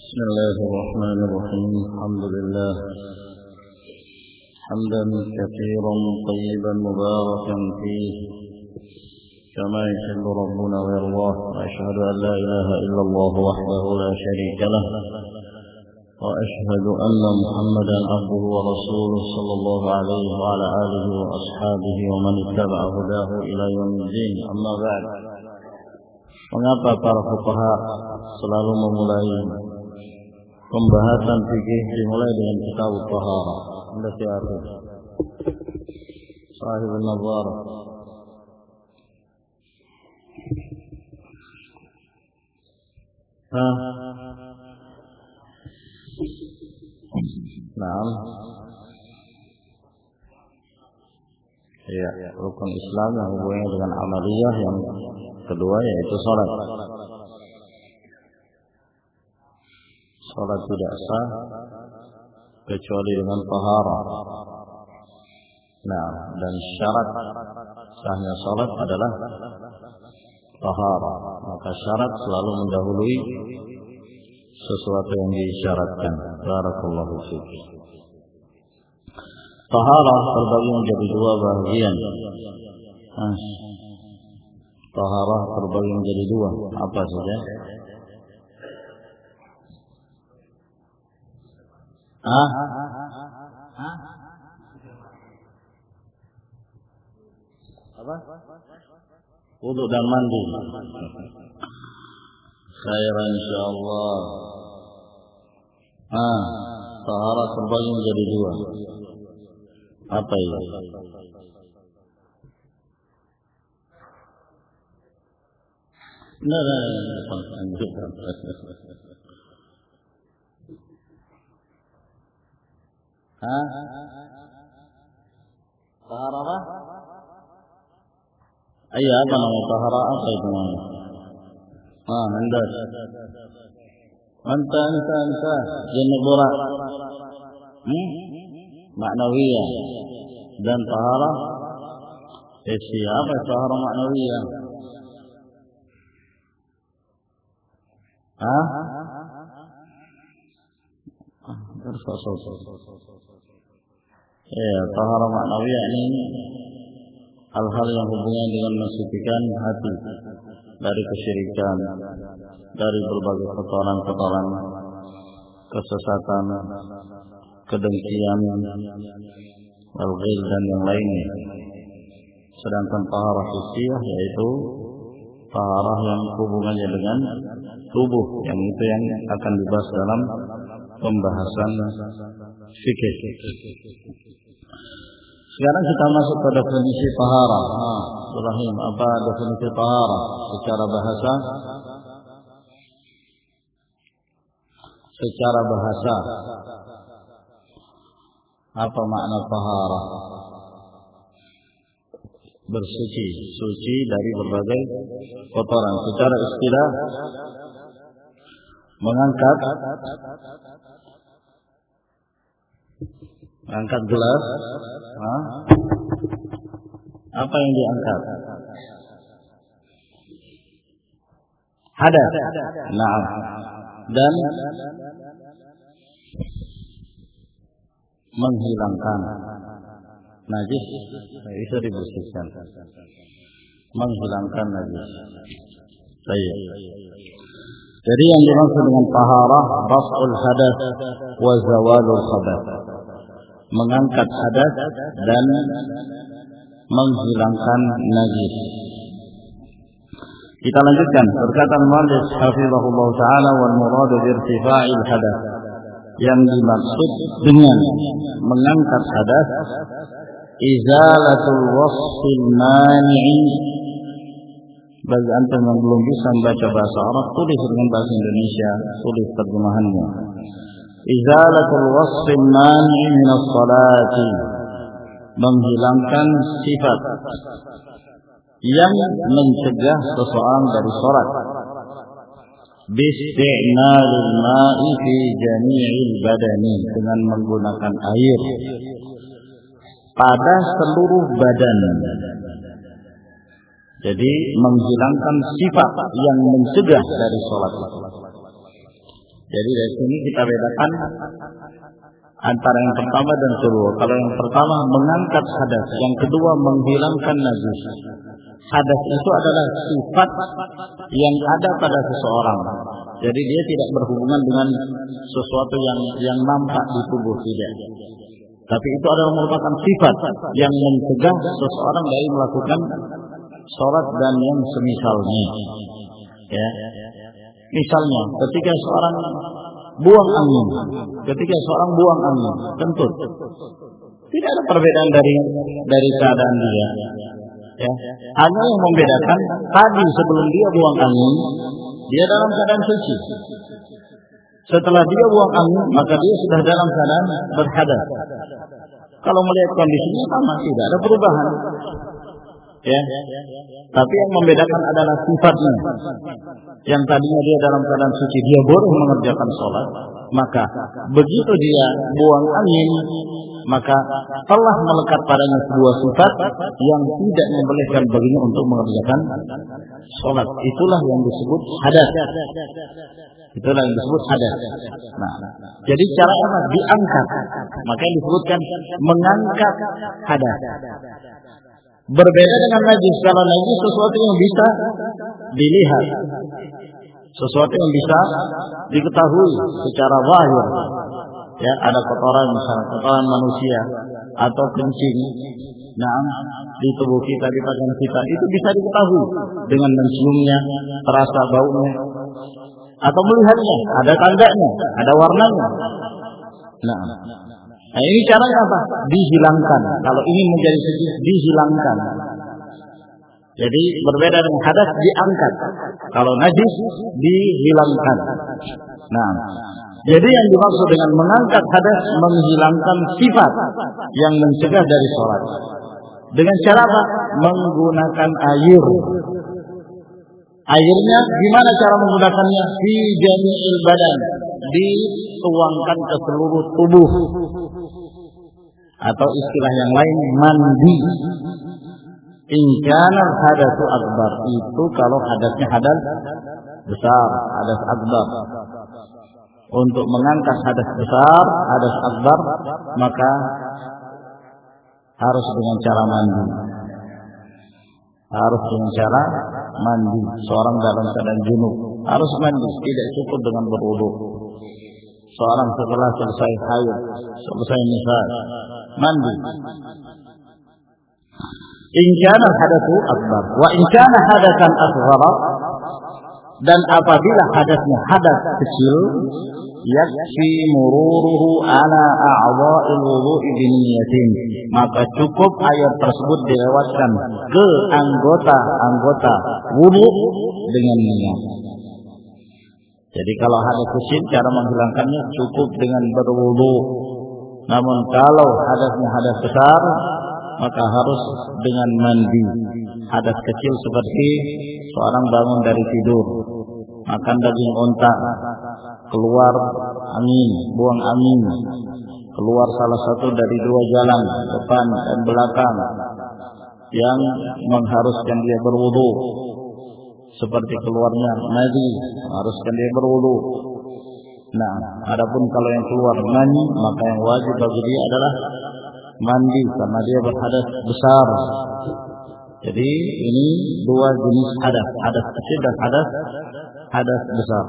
بسم الله الرحمن الرحيم. الحمد لله حمدا كثيرا طيبا مباركا فيه كما يحب ربنا ويرضاه، وأشهد أن لا إله إلا الله وحده لا شريك له، وأشهد أن محمدا عبده ورسوله صلى الله عليه وعلى آله وأصحابه ومن اتبع هداه إلى يوم الدين. أما بعد, mengapa para fuqaha selalu memulai pembahasan fikih dimulai dengan kitab taharah? Anda siapa? Sahibul Nazar. Naam. Ya, rukun Islam yang hubungannya dengan amaliyah yang kedua yaitu salat. Salat tidak sah kecuali dengan taharah. Nah, dan syarat sahnya salat adalah taharah. Maka syarat selalu mendahului sesuatu yang disyaratkan. Barakallahu fiik. Taharah terbagi menjadi dua bagian. Taharah terbagi menjadi dua. Apa saja? Apa? Wudu dan mandi. Khair insyaallah. Taharah terbagi menjadi dua. Apa itu? Nah, taharah apa? Iya, apa nama taharah apa itu namanya? Anta jenis borak. Maknawiyah. Dan taharah siapa taharah maknawiyah? Taharah maknawiyah ini hal-hal yang hubungan dengan mensucikan hati dari kesyirikan, dari berbagai kotoran-kotoran, kesesatan, kedengkian, al-ghil dan yang lainnya. Sedangkan taharah hissiyah yaitu taharah yang hubungannya dengan tubuh, yang itu yang akan dibahas dalam pembahasan fikih. Sekarang kita masuk ke definisi taharah. Ibrahim, apa definisi taharah secara bahasa? Secara bahasa, apa makna taharah? Bersuci, suci dari berbagai kotoran. Secara istilah, mengangkat gelas. Apa yang diangkat? Hadas. Nah, dan menghilangkan najis, itu dibersihkan. Menghilangkan najis. Baik. Jadi yang dimaksud dengan taharah raf'ul hadas wa zawalul khabath. Mengangkat hadas dan menghilangkan najis. Kita lanjutkan. Berkata al-muallif hafizahullah taala, wal murad bi irtifa'il hadas. Yang dimaksud dengan mengangkat hadas izalatul wasfil mani'i. Bagi antum yang belum bisa membaca bahasa Arab, tulis dengan bahasa Indonesia, tulis terjemahannya. Izalatul wasfil mani'i min as-salati. Menghilangkan sifat yang mencegah seseorang dari salat. Bisti'malil ma'i fi jami'il badani, dengan menggunakan air pada seluruh badan. Jadi menghilangkan sifat yang mencegah dari sholat itu. Jadi dari sini kita bedakan antara yang pertama dan kedua. Kalau yang pertama mengangkat hadas, yang kedua menghilangkan najis. Hadas itu adalah sifat yang ada pada seseorang. Jadi dia tidak berhubungan dengan sesuatu yang nampak di tubuh, tidak. Tapi itu adalah merupakan sifat yang mencegah seseorang dari melakukan sholat dan yang semisalnya. Ya. Misalnya, ketika seorang buang angin, kentut, tidak ada perbedaan dari keadaan dia. Ya. Hanya yang membedakan tadi sebelum dia buang angin, dia dalam keadaan suci. Setelah dia buang angin, maka dia sudah dalam keadaan berhadas. Kalau melihat kondisinya sama, tidak ada perubahan. Ya. Tapi yang membedakan adalah sifatnya. Yang tadinya dia dalam keadaan suci, dia boleh mengerjakan sholat. Maka begitu dia buang angin, maka telah melekat padanya sebuah sifat yang tidak membolehkan baginya untuk mengerjakan sholat. Itulah yang disebut hadas. Nah, jadi cara apa? Diangkat. Maka yang disebutkan mengangkat hadas. Berbeda dengan najis. Kalau najis sesuatu yang bisa dilihat, sesuatu yang bisa diketahui secara zahir. Ya, ada kotoran misalnya, kotoran manusia atau kencing, di tubuh kita, di pakaian kita, itu bisa diketahui dengan menciumnya, terasa baunya, atau melihatnya, ada tandanya, ada warnanya. Nah, ini caranya apa? Dihilangkan. Kalau ini menjadi suci, dihilangkan. Jadi berbeda dengan hadas, diangkat. Kalau najis, dihilangkan. Nah, jadi yang dimaksud dengan mengangkat hadas, menghilangkan sifat yang mencegah dari sholat. Dengan cara apa? Menggunakan air. Airnya gimana cara menggunakannya? Fi jami'il badan, dituangkan ke seluruh tubuh. Atau istilah yang lain, mandi. In kana hadatsu akbar, itu kalau hadasnya hadas besar, hadas akbar. Untuk mengangkat hadas besar, hadas akbar, maka harus dengan cara mandi. Harus dengan cara mandi. Seorang dalam keadaan junub harus mandi, tidak cukup dengan berwudu. Seorang setelah selesai haid, selesai nifas, mandi. In kana hadatsu akbar wa in kana hadatsan asghara, dan apabila hadasnya hadas kecil, yakfi mururuhu ala a'dha'il wudu'i biniyatin, maka cukup air tersebut dilewatkan ke anggota-anggota wudu dengan niat. Jadi kalau hadas kecil, cara menghilangkannya cukup dengan berwudu. Namun kalau hadasnya hadas besar, maka harus dengan mandi. Hadas kecil seperti seorang bangun dari tidur, makan daging onta, keluar angin, buang angin, keluar salah satu dari dua jalan, depan dan belakang, yang mengharuskan dia berwudu, seperti keluarnya madi, mengharuskan dia berwudu. Nah, adapun kalau yang keluar mani, maka yang wajib bagi dia adalah mandi karena dia berhadas besar. Jadi ini dua jenis hadas, hadas kecil dan hadas besar.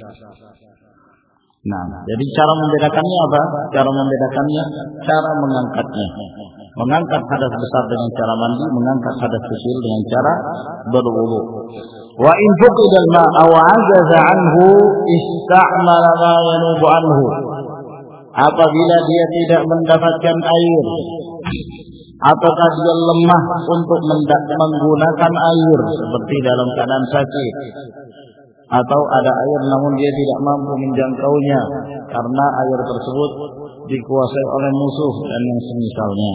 Nah, jadi cara membedakannya apa? Cara membedakannya, cara mengangkatnya. Mengangkat hadas besar dengan cara mandi, mengangkat hadas kecil dengan cara berwudu. Wa in fuqida al-ma' aw 'ajaza 'anhu ista'mala ma yanubu anhu. Apabila dia tidak mendapatkan air, ataukah dia lemah untuk menggunakan air, seperti dalam keadaan sakit, atau ada air namun dia tidak mampu menjangkaunya karena air tersebut dikuasai oleh musuh dan yang semisalnya,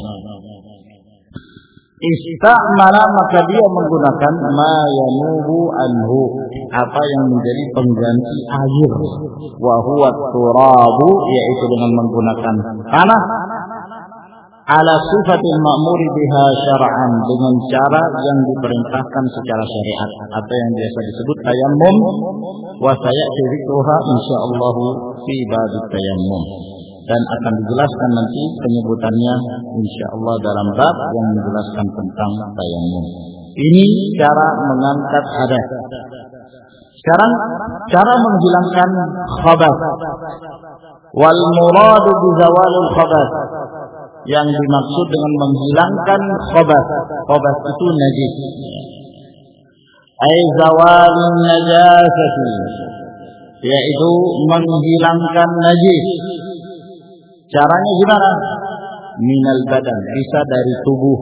istamala, maka dia menggunakan ma yanubu anhu, apa yang menjadi pengganti air, wa huwa turabu, yaitu dengan menggunakan tanah, ala sifatil ma'muri biha syar'an, dengan cara yang diperintahkan secara syariat atau yang biasa disebut tayammum, wa sayati dzikruha insyaallah fi bab tayammum, dan akan dijelaskan nanti penyebutannya insyaallah dalam bab yang menjelaskan tentang tayammum. Ini cara mengangkat hadas. Sekarang cara menghilangkan khabath. Wal muradu bi zawalil khabath, yang dimaksud dengan menghilangkan khabath. Khabath itu najis. Ai zawalin najasati, yaitu menghilangkan najis. Caranya gimana? Minal badan, bisa dari tubuh.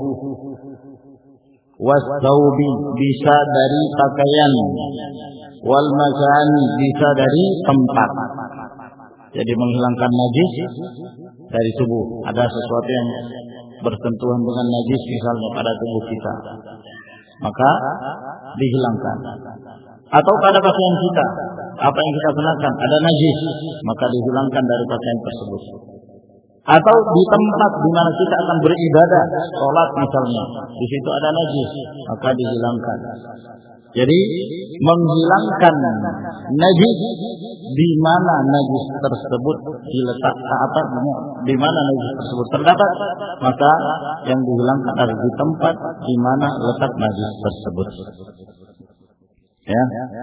Was-thawbi, bisa dari pakaian. Wal makani, bisa dari tempat. Jadi menghilangkan najis dari tubuh. Ada sesuatu yang bersentuhan dengan najis misalnya pada tubuh kita, maka dihilangkan. Atau pada pakaian kita, apa yang kita kenakan ada najis, maka dihilangkan dari pakaian tersebut. Atau di tempat di mana kita akan beribadah, sholat misalnya, di situ ada najis, maka dihilangkan. Jadi menghilangkan najis di mana najis tersebut diletakkan, di mana najis tersebut terdapat, maka yang dihilangkan adalah di tempat di mana letak najis tersebut. Ya.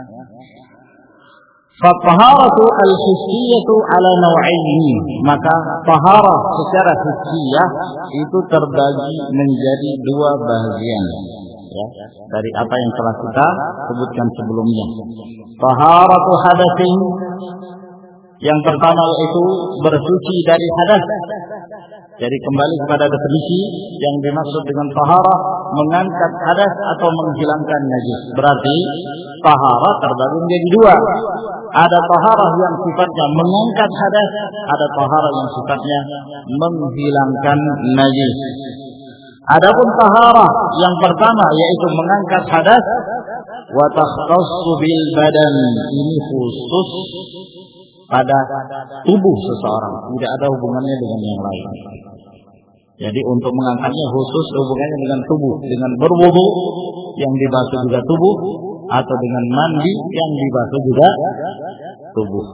Fattaharatu al-hissiyatu ala naw'aini, maka taharah secara hissiyah itu terbagi menjadi dua bagian, ya, dari apa yang telah kita sebutkan sebelumnya. Taharatu hadatsin, yang pertama yaitu bersuci dari hadas. Jadi kembali kepada definisi yang dimaksud dengan taharah, mengangkat hadas atau menghilangkan najis. Berarti taharah terbagi menjadi dua. Ada taharah yang sifatnya mengangkat hadas, ada taharah yang sifatnya menghilangkan najis. Adapun taharah yang pertama yaitu mengangkat hadas, wa takhtassu bil badan, ini khusus pada tubuh seseorang, tidak ada hubungannya dengan yang lain. Jadi untuk mengangkatnya khusus hubungannya dengan tubuh, dengan berwudu yang dibasuh juga tubuh, atau dengan mandi yang dibasuh juga tubuh.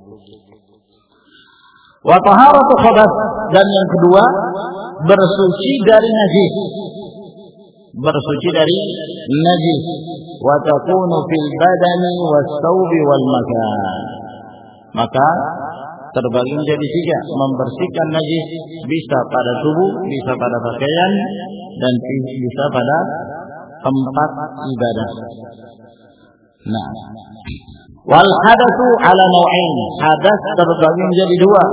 Wa taharatu khabath, dan yang kedua bersuci dari najis. Bersuci dari najis. Wa takunu fil badani was thawbi wal makan. Maka terbagi menjadi tiga. Membersihkan najis bisa pada tubuh, bisa pada pakaian, dan bisa pada tempat ibadah. Nah, wal hadatsu ala naw'ain, hadas terbagi menjadi dua.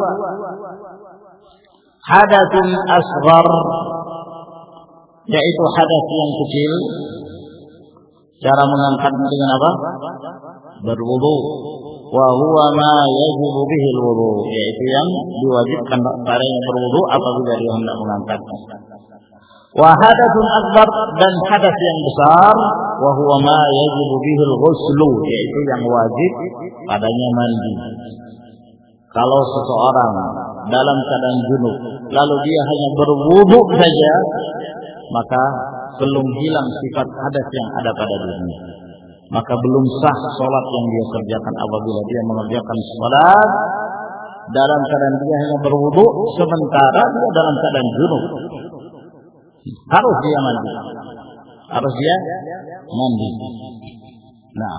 Hadatsun asghar, yaitu hadas yang kecil. Cara mengangkatnya dengan apa? Berwudu. Wa huwa ma yajibu bihi al-wudu, yaitu yang diwajibkan pada yang berwudu apabila dia hendak mengangkatnya. Wa hadatsun akbar, dan hadas yang besar, wa huwa ma yajibu bihi al-ghuslu, yaitu yang wajib padanya mandi. Kalau seseorang dalam keadaan junub lalu dia hanya berwudu saja, maka belum hilang sifat hadas yang ada pada dirinya, maka belum sah sholat yang dia kerjakan. Apabila dia mengerjakan sholat dalam keadaan dia hanya berwudu sementara dia dalam keadaan junub, harus dia mandi, harus dia mandi. Nah,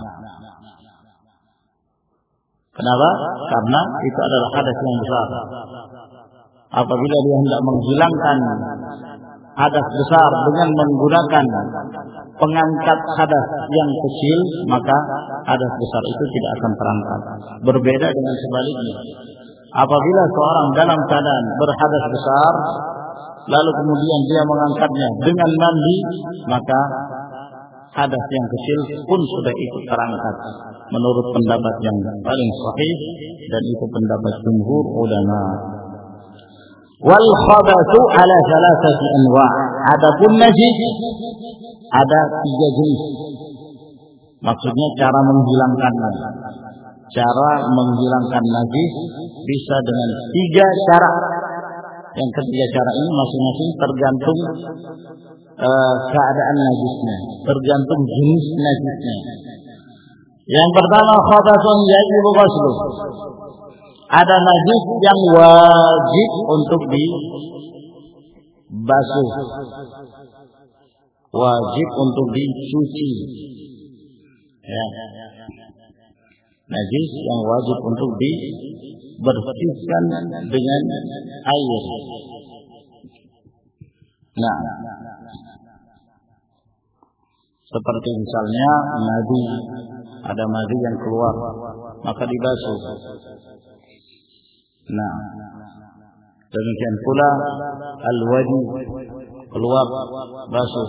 kenapa? Karena itu adalah hadas yang besar. Apabila dia hendak menghilangkan hadas besar dengan menggunakan pengangkat hadas yang kecil, maka hadas besar itu tidak akan terangkat. Berbeda dengan sebaliknya. Apabila seorang dalam keadaan berhadas besar, lalu kemudian dia mengangkatnya dengan mandi, maka hadas yang kecil pun sudah ikut terangkat. Menurut pendapat yang paling sahih, dan itu pendapat jumhur ulama. Wal khabatsu ala thalathati anwa'. Adapun najis ada 3 jenis. Maksudnya cara menghilangkannya. Cara menghilangkan najis bisa dengan 3 cara. Yang ketiga cara ini masing-masing tergantung keadaan najisnya, tergantung jenis najisnya. Yang pertama, khabathun yajibu ghusluh. Ada najis yang wajib untuk dibasuh, wajib untuk dicuci. Ya. Najis yang wajib untuk dibersihkan dengan air. Nah, seperti misalnya madu, ada madu yang keluar, maka dibasuh. Nah, demikian pula al-wadi, keluar, basuh.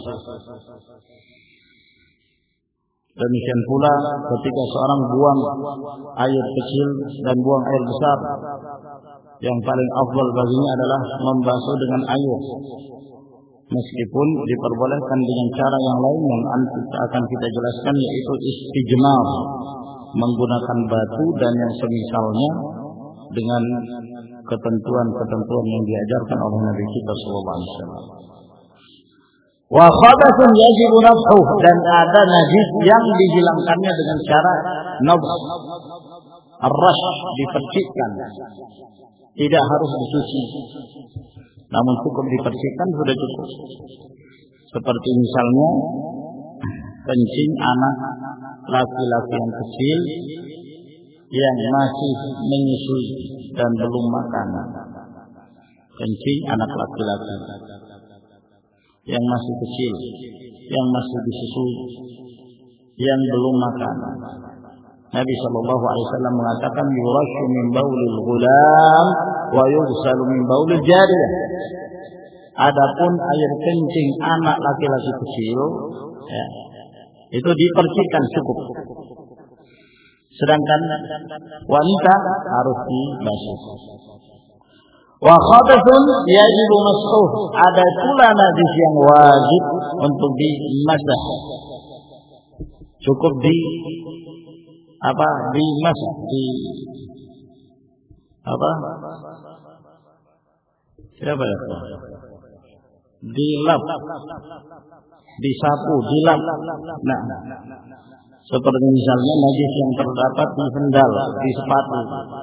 Demikian pula ketika seorang buang air kecil dan buang air besar, yang paling afdal baginya adalah membasuh dengan air. Meskipun diperbolehkan dengan cara yang lain yang akan kita jelaskan, yaitu istijmar, menggunakan batu dan yang semisalnya dengan ketentuan-ketentuan yang diajarkan oleh Nabi kita sallallahu alaihi wasallam. Wa khabathun yajibu nafhuh, dan ada najis yang dihilangkannya dengan cara nafh, ar-rash, dipercikkan. Tidak harus dicuci, namun cukup dipercikkan sudah cukup. Seperti misalnya kencing anak laki-laki yang kecil yang masih menyusui dan belum makan. Kencing anak laki-laki yang masih kecil, yang masih disusui, yang belum makan. Nabi sallallahu alaihi wasallam mengatakan, yurashu min baulil ghulam wa yughsalu min baulil jariyah. Adapun air kencing anak laki-laki kecil, ya, itu dipercikkan cukup. Sedangkan wanita harus dibasuh. Wa khabathun yajibu mashuh, ada pula najis yang wajib untuk dimasah. Cukup dimasah, siapa ya? Dilap, disapu, dilap. Nah, seperti misalnya najis yang terdapat di sendal, di sepatu.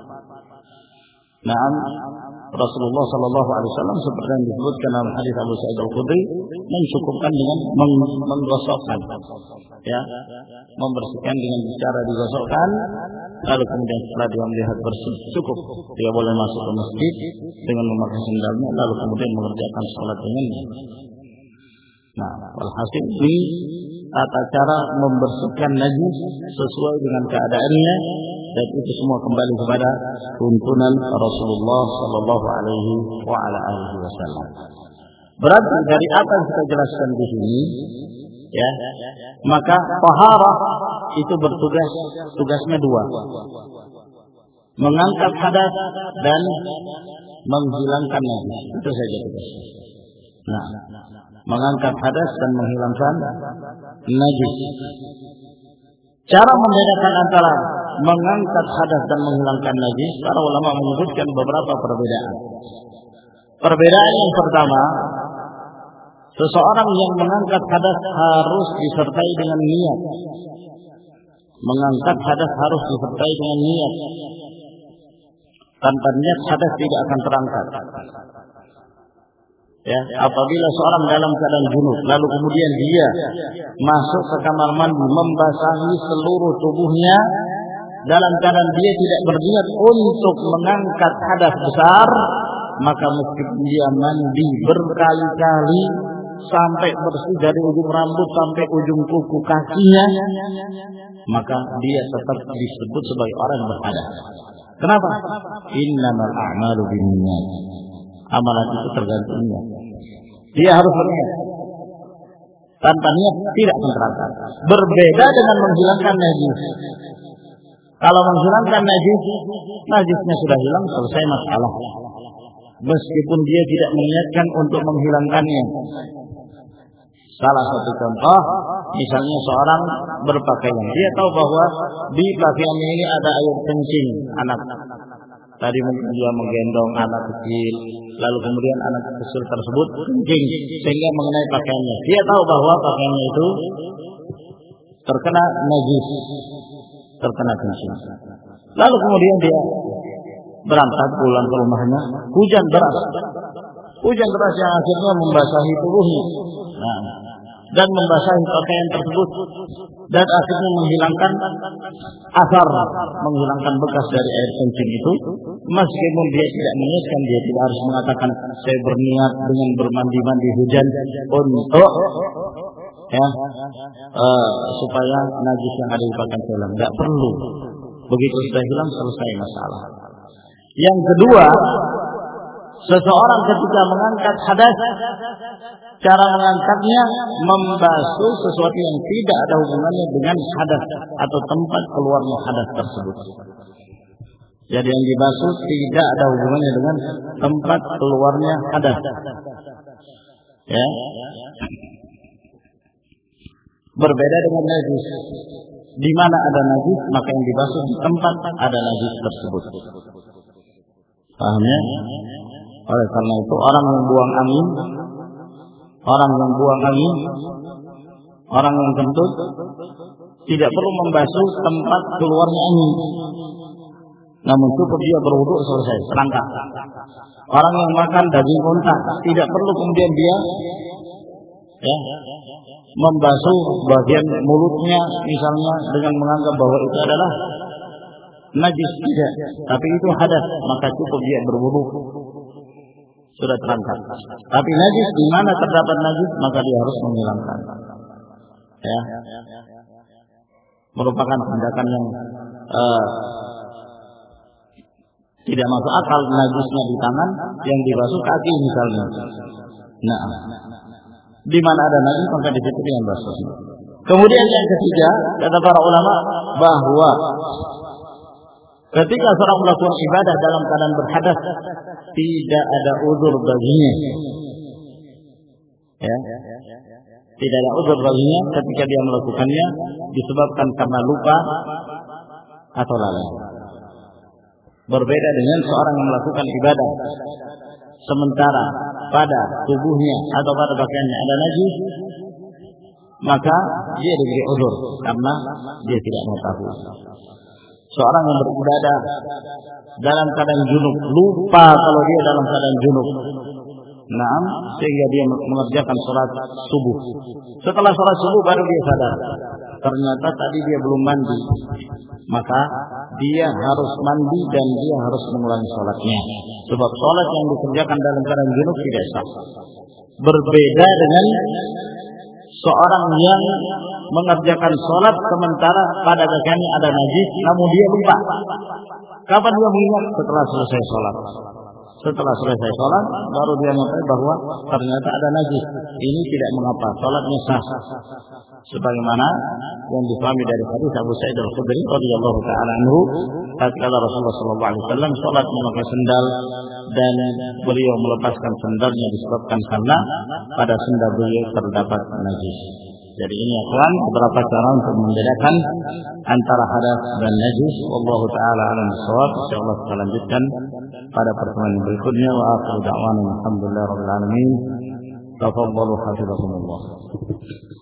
Nah, Rasulullah sallallahu alaihi wasallam seperti yang disebutkan dalam hadis Abu Sa'id Al-Khudri, mencukupkan dengan menggosokkan, ya, membersihkan dengan cara digosokkan, lalu kemudian setelah dia melihat bersih cukup, dia boleh masuk ke masjid dengan memakai sendalnya, lalu kemudian mengerjakan salat dengannya. Nah, walhasil ini tata cara membersihkan najis sesuai dengan keadaannya, dan itu semua kembali kepada tuntunan Rasulullah sallallahu alaihi wasallam. Berarti dari apa yang kita jelaskan di sini, ya, maka taharah itu tugasnya dua, mengangkat hadas dan menghilangkan najis. Itu saja tugasnya. Nah, mengangkat hadas dan menghilangkan najis. Cara membedakan antara mengangkat hadas dan menghilangkan najis, para ulama menyebutkan beberapa perbedaan. Perbedaan yang pertama, seseorang yang mengangkat hadas harus disertai dengan niat. Mengangkat hadas harus disertai dengan niat. Tanpa niat hadas tidak akan terangkat. Ya, apabila seorang dalam keadaan junub, lalu kemudian dia masuk ke kamar mandi, membasahi seluruh tubuhnya dalam keadaan dia tidak berniat untuk mengangkat hadas besar, maka meskipun dia mandi berkali-kali sampai bersih dari ujung rambut sampai ujung kuku kakinya, maka dia tetap disebut sebagai orang yang berhadas. Kenapa? Innamal a'malu binniyat. Amalan itu tergantung niat. Dia harus berniat. Tanpa niat tidak akan terangkat. Berbeda dengan menghilangkan najis. Kalau menghilangkan najis, najisnya sudah hilang, selesai masalah. Meskipun dia tidak meniatkan untuk menghilangkannya. Salah satu contoh, misalnya seorang berpakaian, dia tahu bahwa di pakaiannya ini ada air kencing anak. Tadi mungkin dia menggendong anak kecil lalu kemudian anak kecil tersebut kencing sehingga mengenai pakaiannya. Dia tahu bahwa pakaiannya itu terkena najis, terkena kencing. Lalu kemudian dia berangkat pulang ke rumahnya, hujan deras yang akhirnya membasahi tubuhnya, dan membasahi pakaian tersebut, dan akhirnya menghilangkan asar, menghilangkan bekas dari air kencing itu. Meskipun dia tidak meniatkan, dia tidak harus mengatakan saya berniat dengan bermandi-mandi hujan untuk supaya najis yang ada di pakaian saya hilang. Tidak perlu. Begitu sudah hilang, selesai masalah. Yang kedua, seseorang ketika mengangkat hadas, cara mengangkatnya membasuh sesuatu yang tidak ada hubungannya dengan hadas atau tempat keluarnya hadas tersebut. Jadi yang dibasuh tidak ada hubungannya dengan tempat keluarnya hadas. Ya. Berbeda dengan najis. Di mana ada najis, maka yang dibasuh di tempat ada najis tersebut. Paham ya? Oleh karena itu orang yang buang angin, orang yang kentut tidak perlu membasuh tempat keluarnya angin. Namun cukup dia berwudu selesai, selangkah. Orang yang makan daging unta tidak perlu kemudian dia membasuh bagian mulutnya misalnya dengan menganggap bahwa itu adalah najis, tidak, tapi itu hadas, maka cukup dia berwudu, sudah terangkat. Tapi najis, di mana terdapat najis maka dia harus menghilangkan. Ya, merupakan tindakan yang tidak masuk akal. Najisnya di tangan, yang dibasuh kaki misalnya. Nah, di mana ada najis maka di situ yang basuh. Kemudian yang ketiga, kata para ulama bahwa ketika seorang melakukan ibadah dalam keadaan berhadas, tidak ada uzur baginya. Ya. Tidak ada uzur baginya ketika dia melakukannya disebabkan karena lupa atau lalai. Berbeda dengan seorang yang melakukan ibadah sementara pada tubuhnya atau pada pakaiannya ada najis, maka dia diberi uzur karena dia tidak mengetahui. Seorang yang beribadah dalam keadaan junub, lupa kalau dia dalam keadaan junub, sehingga dia mengerjakan sholat subuh. Setelah sholat subuh baru dia sadar, ternyata tadi dia belum mandi, maka dia harus mandi dan dia harus mengulangi sholatnya. Sebab sholat yang dikerjakan dalam keadaan junub tidak sah. Berbeda dengan seorang yang mengerjakan sholat sementara pada pakaiannya ada najis, namun dia lupa. Kapan dia mengingat? Setelah selesai sholat. Setelah selesai sholat, baru dia mengetahui bahwa ternyata ada najis. Ini tidak mengapa, sholatnya sah. Sebagaimana yang difahami dari hadis Abu Sa'id Al-Khudri radhiyallahu ta'ala anhu, tatkala Rasulullah sallallahu alaihi wasallam sholat memakai sendal dan beliau melepaskan sendalnya disebabkan karena pada sendal beliau terdapat najis. Jadi ini akan beberapa cara untuk membedakan antara hadas dan najis. Wallahu ta'ala a'lam bishawab. Insyaallah kita lanjutkan pada pertemuan berikutnya. Wa akhiru da'wana alhamdulillahirabbil alamin. Tafadhalu hafizakumullah.